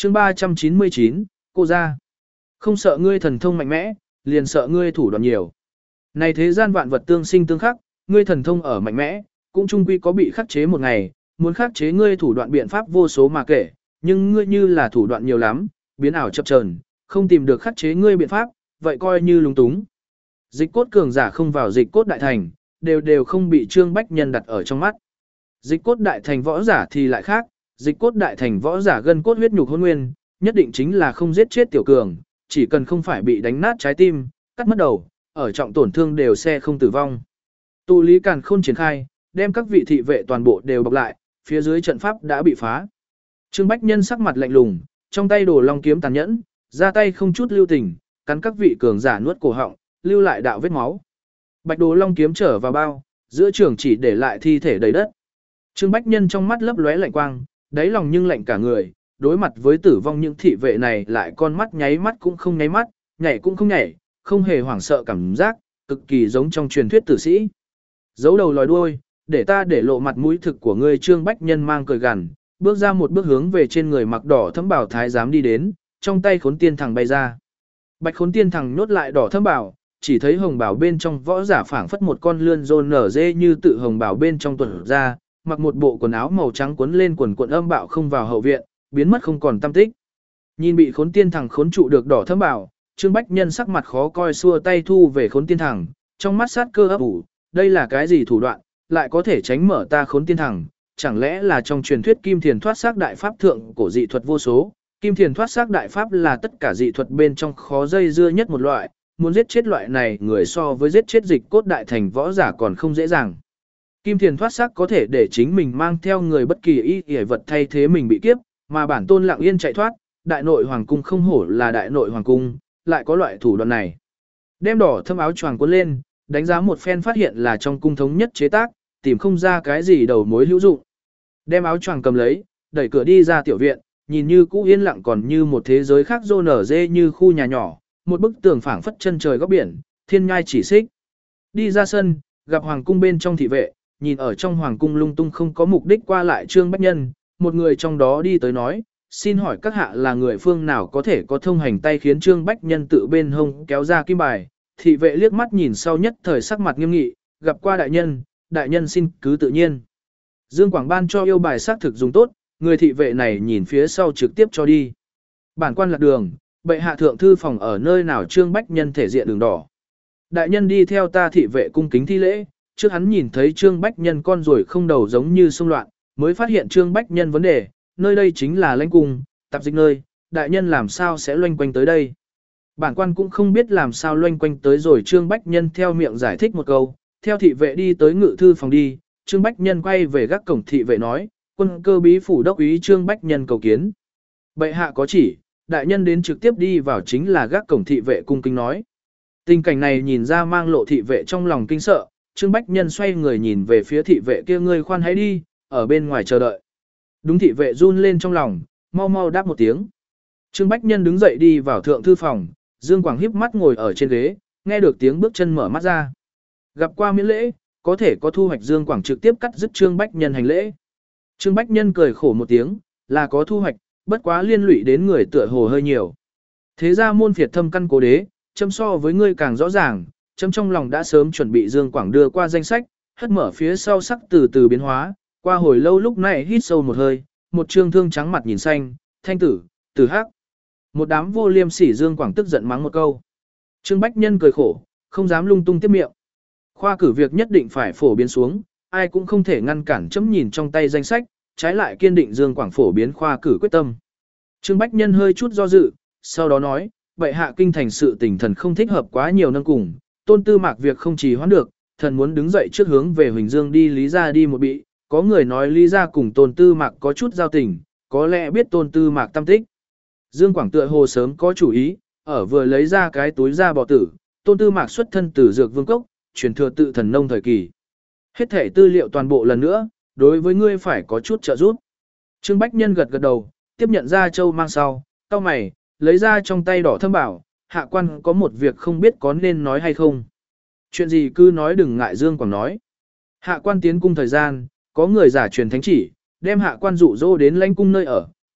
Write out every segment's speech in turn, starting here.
chương 399, cô ra. Không sợ ngươi thần thông mạnh mẽ, liền sợ ngươi thủ đoạn nhiều. Này thế gian vạn vật tương sinh tương khắc, ngươi thần thông ở mạnh mẽ, cũng chung quy có bị khắc chế một ngày, muốn khắc chế ngươi thủ đoạn biện pháp vô số mà kể, nhưng ngươi như là thủ đoạn nhiều lắm, biến ảo chập chờn, không tìm được khắc chế ngươi biện pháp, vậy coi như lúng túng. Dịch cốt cường giả không vào dịch cốt đại thành, đều không bị Trương Bách Nhân đặt ở trong mắt. Dịch cốt đại thành võ giả thì lại khác, dịch cốt đại thành võ giả gân cốt huyết nhục hôn nguyên, nhất định chính là không giết chết tiểu cường, chỉ cần không phải bị đánh nát trái tim, cắt mất đầu, ở trọng tổn thương đều sẽ không tử vong. Tụ lý càn khôn triển khai, đem các vị thị vệ toàn bộ đều bọc lại, phía dưới trận pháp đã bị phá. Trương Bách Nhân sắc mặt lạnh lùng, trong tay đồ long kiếm tàn nhẫn, ra tay không chút lưu tình, cắn các vị cường giả nuốt cổ họng, lưu lại đạo vết máu. Bạch đồ long kiếm trở vào bao, giữa trường chỉ để lại thi thể đầy đất. Trương Bách Nhân trong mắt lấp lóe lạnh quang, đáy lòng nhưng lạnh cả người, đối mặt với tử vong những thị vệ này lại con mắt nháy mắt cũng không nháy mắt, nhảy cũng không nhảy, không hề hoảng sợ cảm giác, cực kỳ giống trong truyền thuyết tử sĩ. Giấu đầu lòi đuôi, để ta để lộ mặt mũi thực của ngươi. Trương Bách Nhân mang cười gằn, bước ra một bước hướng về trên người mặc đỏ thẫm bảo thái giám đi đến, trong tay khốn tiên thẳng bay ra. Bạch khốn tiên thẳng nhốt lại đỏ thẫm bảo, chỉ thấy hồng bảo bên trong võ giả phảng phất một con lươn rôn nở dê như tự hồng bảo bên trong tuần ra, mặc một bộ quần áo màu trắng quấn lên quần cuộn âm bạo không vào hậu viện, biến mất không còn tăm tích. Nhìn bị khốn tiên thẳng khốn trụ được đỏ thẫm bảo, Trương Bách Nhân sắc mặt khó coi, xua tay thu về khốn tiên thẳng, trong mắt sát cơ ấp ủ, đây là cái gì thủ đoạn, lại có thể tránh mở ta khốn tiên thẳng, chẳng lẽ là trong truyền thuyết kim thiền thoát xác đại pháp thượng cổ dị thuật vô số. Kim thiền thoát xác đại pháp là tất cả dị thuật bên trong khó dây dưa nhất một loại, muốn giết chết loại này người so với giết chết dịch cốt đại thành võ giả còn không dễ dàng. Kim thiền thoát xác có thể để chính mình mang theo người bất kỳ y vật thay thế mình bị kiếp, mà bản tôn lặng yên chạy thoát, đại nội hoàng cung không hổ là đại nội hoàng cung, lại có loại thủ đoạn này. Đem đỏ thâm áo choàng cuốn lên, đánh giá một phen phát hiện là trong cung thống nhất chế tác, tìm không ra cái gì đầu mối hữu dụng. Đem áo choàng cầm lấy, đẩy cửa đi ra tiểu viện, nhìn như cũ yên lặng còn như một thế giới khác rô nở dê như khu nhà nhỏ, một bức tường phảng phất chân trời góc biển, thiên nhai chỉ xích. Đi ra sân, gặp hoàng cung bên trong thị vệ, nhìn ở trong hoàng cung lung tung không có mục đích qua lại Trương Bách Nhân, một người trong đó đi tới nói, xin hỏi các hạ là người phương nào có thể có thông hành tay, khiến Trương Bách Nhân tự bên hông kéo ra kim bài. Thị vệ liếc mắt nhìn sau nhất thời sắc mặt nghiêm nghị, gặp qua đại nhân xin cứ tự nhiên. Dương Quảng ban cho yêu bài xác thực dùng tốt, người thị vệ này nhìn phía sau trực tiếp cho đi. Bản quan lạc đường, bệ hạ thượng thư phòng ở nơi nào? Trương Bách Nhân thể diện đường đỏ. Đại nhân đi theo ta. Thị vệ cung kính thi lễ, trước hắn nhìn thấy Trương Bách Nhân con rồi không đầu giống như xung loạn, mới phát hiện Trương Bách Nhân vấn đề, nơi đây chính là lãnh cung, tạp dịch nơi, đại nhân làm sao sẽ loanh quanh tới đây? Bản quan cũng không biết làm sao loanh quanh tới rồi. Trương Bách Nhân theo miệng giải thích một câu, theo thị vệ đi tới ngự thư phòng đi. Trương Bách Nhân quay về gác cổng. Thị vệ nói, quân cơ bí phủ đốc úy Trương Bách Nhân cầu kiến. Bệ hạ có chỉ, đại nhân đến trực tiếp đi vào. Chính là gác cổng. Thị vệ cung kính nói. Tình cảnh này nhìn ra mang lộ thị vệ trong lòng kinh sợ. Trương Bách Nhân xoay người nhìn về phía thị vệ kia, ngươi khoan hãy đi, ở bên ngoài chờ đợi. Đúng. Thị vệ run lên trong lòng, mau mau đáp một tiếng. Trương Bách Nhân đứng dậy đi vào thượng thư phòng. Dương Quảng híp mắt ngồi ở trên ghế, nghe được tiếng bước chân mở mắt ra. Gặp qua miễn lễ, có thể có thu hoạch. Dương Quảng trực tiếp cắt dứt Trương Bách Nhân hành lễ. Trương Bách Nhân cười khổ một tiếng, là có thu hoạch, bất quá liên lụy đến người tựa hồ hơi nhiều. Thế ra môn phiệt thâm căn cố đế, chấm so với ngươi càng rõ ràng, chấm trong lòng đã sớm chuẩn bị. Dương Quảng đưa qua danh sách, hất mở phía sau sắc từ từ biến hóa, qua hồi lâu lúc này hít sâu một hơi, một trương thương trắng mặt nhìn xanh, thanh tử, tử hắc. Một đám vô liêm sỉ. Dương Quảng tức giận mắng một câu. Trương Bách Nhân cười khổ, không dám lung tung tiếp miệng. Khoa cử việc nhất định phải phổ biến xuống, ai cũng không thể ngăn cản chấm nhìn trong tay danh sách, trái lại kiên định Dương Quảng phổ biến khoa cử quyết tâm. Trương Bách Nhân hơi chút do dự, sau đó nói, bệ hạ kinh thành sự tình thần không thích hợp quá nhiều nâng cùng, Tôn Tư Mạc việc không trì hoãn được, thần muốn đứng dậy trước hướng về Huỳnh Dương đi Lý gia đi một bị, có người nói Lý gia cùng Tôn Tư Mạc có chút giao tình, có lẽ biết Tôn Tư Mạc tâm tích. Dương Quảng tựa hồ sớm có chủ ý, ở vừa lấy ra cái túi da bò tử, Tôn Tư Mạc xuất thân từ dược vương cốc, truyền thừa tự thần nông thời kỳ. Hết thể tư liệu toàn bộ lần nữa, đối với ngươi phải có chút trợ giúp. Trương Bách Nhân gật gật đầu, tiếp nhận ra châu mang sau, cau mày, lấy ra trong tay đỏ thâm bảo, hạ quan có một việc không biết có nên nói hay không. Chuyện gì cứ nói, đừng ngại. Dương Quảng nói. Hạ quan tiến cung thời gian, có người giả truyền thánh chỉ, đem hạ quan dụ dỗ đến lãnh cung nơi ở,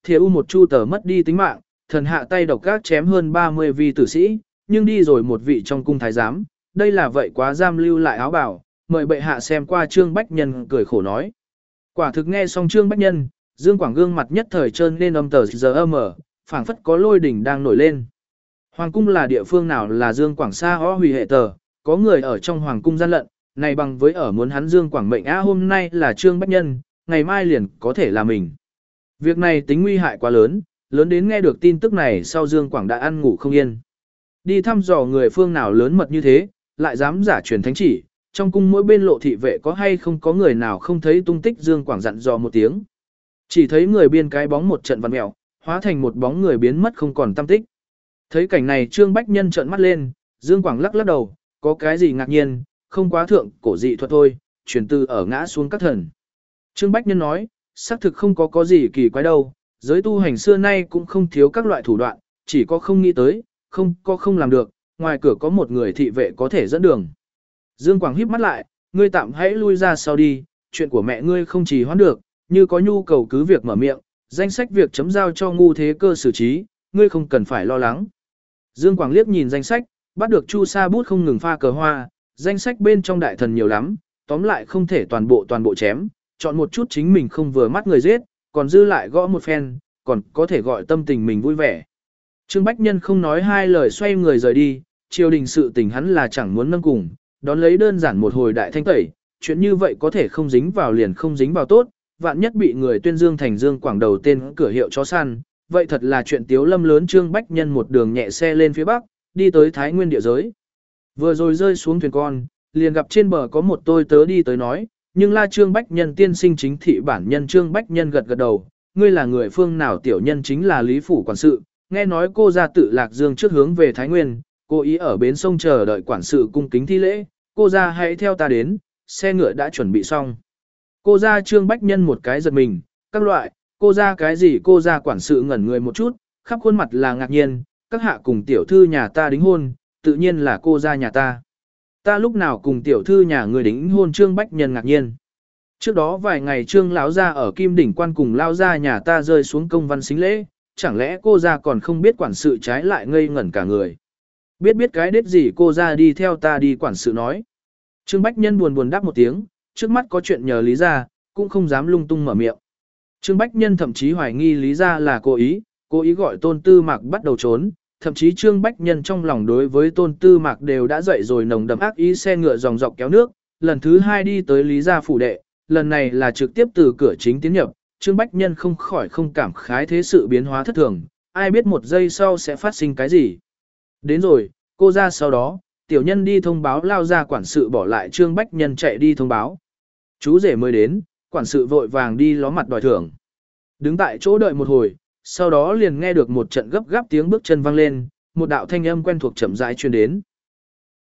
Thiệu U một chu tờ mất đi tính mạng, thần hạ tay độc gác chém hơn 30 vi tử sĩ, nhưng đi rồi một vị trong cung thái giám, đây là vậy quá giam lưu lại áo bảo, mời bệ hạ xem qua Trương Bách Nhân cười khổ nói. Quả thực nghe xong Trương Bách Nhân, Dương Quảng gương mặt nhất thời trơn lên âm tờ giờ mở, phảng phất có lôi đỉnh đang nổi lên. Hoàng cung là địa phương nào là Dương Quảng xa ho hủy hệ tờ, có người ở trong hoàng cung gian lận, này bằng với ở muốn hắn Dương Quảng mệnh hôm nay là Trương Bách Nhân, ngày mai liền có thể là mình. Việc này tính nguy hại quá lớn, lớn đến nghe được tin tức này sau Dương Quảng đã ăn ngủ không yên. Đi thăm dò người phương nào lớn mật như thế, lại dám giả truyền thánh chỉ, trong cung mỗi bên lộ thị vệ có hay không có người nào không thấy tung tích Dương Quảng dặn dò một tiếng. Chỉ thấy người biên cái bóng một trận vặn mèo, hóa thành một bóng người biến mất không còn tăm tích. Thấy cảnh này Trương Bách Nhân trợn mắt lên, Dương Quảng lắc lắc đầu, có cái gì ngạc nhiên, không quá thượng cổ dị thuật thôi, chuyển từ ở ngã xuống các thần. Trương Bách Nhân nói, xác thực không có gì kỳ quái đâu, giới tu hành xưa nay cũng không thiếu các loại thủ đoạn, chỉ có không nghĩ tới, không làm được, ngoài cửa có một người thị vệ có thể dẫn đường. Dương Quảng híp mắt lại, ngươi tạm hãy lui ra sau đi, chuyện của mẹ ngươi không trì hoãn được, như có nhu cầu cứ việc mở miệng, danh sách việc chấm giao cho ngu thế cơ xử trí, ngươi không cần phải lo lắng. Dương Quảng liếc nhìn danh sách, bắt được Chu Sa bút không ngừng pha cờ hoa, danh sách bên trong đại thần nhiều lắm, tóm lại không thể toàn bộ chém, chọn một chút chính mình không vừa mắt người giết, còn dư lại gõ một phen, còn có thể gọi tâm tình mình vui vẻ. Trương Bách Nhân không nói hai lời xoay người rời đi, triều đình sự tình hắn là chẳng muốn nâng cùng, đón lấy đơn giản một hồi đại thanh tẩy, chuyện như vậy có thể không dính vào liền không dính vào tốt, vạn nhất bị người tuyên dương thành Dương Quảng đầu tên cửa hiệu chó săn, vậy thật là chuyện tiếu lâm lớn. Trương Bách Nhân một đường nhẹ xe lên phía bắc, đi tới Thái Nguyên địa giới. Vừa rồi rơi xuống thuyền con, liền gặp trên bờ có một tôi tớ đi tới nói, nhưng la Trương Bách Nhân tiên sinh chính thị bản nhân. Trương Bách Nhân gật gật đầu, ngươi là người phương nào? Tiểu nhân chính là Lý Phủ quản sự, nghe nói cô ra tự Lạc Dương trước hướng về Thái Nguyên, cô ý ở bến sông chờ đợi quản sự cung kính thi lễ, cô ra hãy theo ta đến, xe ngựa đã chuẩn bị xong. Cô ra Trương Bách Nhân một cái giật mình, các loại, cô ra cái gì? Cô ra quản sự ngẩn người một chút, khắp khuôn mặt là ngạc nhiên, các hạ cùng tiểu thư nhà ta đính hôn, tự nhiên là cô ra nhà ta. Ta lúc nào cùng tiểu thư nhà người đính hôn? Trương Bách Nhân ngạc nhiên. Trước đó vài ngày Trương lão gia ở Kim Đỉnh Quan cùng lao gia nhà ta rơi xuống công văn xính lễ, chẳng lẽ cô ra còn không biết quản sự? Trái lại ngây ngẩn cả người. Biết cái đết gì? Cô ra đi theo ta đi. Quản sự nói. Trương Bách Nhân buồn đáp một tiếng, trước mắt có chuyện nhờ Lý gia, cũng không dám lung tung mở miệng. Trương Bách Nhân thậm chí hoài nghi Lý gia là cố ý gọi Tôn Tư Mạc bắt đầu trốn, thậm chí Trương Bách Nhân trong lòng đối với Tôn Tư Mạc đều đã dậy rồi nồng đậm ác ý. Xe ngựa dòng dọc kéo nước, lần thứ hai đi tới Lý gia phủ đệ, lần này là trực tiếp từ cửa chính tiến nhập. Trương Bách Nhân không khỏi không cảm khái thế sự biến hóa thất thường, ai biết một giây sau sẽ phát sinh cái gì. Đến rồi, cô ra sau đó, tiểu nhân đi thông báo lao ra. Quản sự bỏ lại Trương Bách Nhân chạy đi thông báo. Chú rể mới đến, quản sự vội vàng đi ló mặt đòi thưởng. Đứng tại chỗ đợi một hồi, sau đó liền nghe được một trận gấp gáp tiếng bước chân vang lên, một đạo thanh âm quen thuộc chậm rãi truyền đến.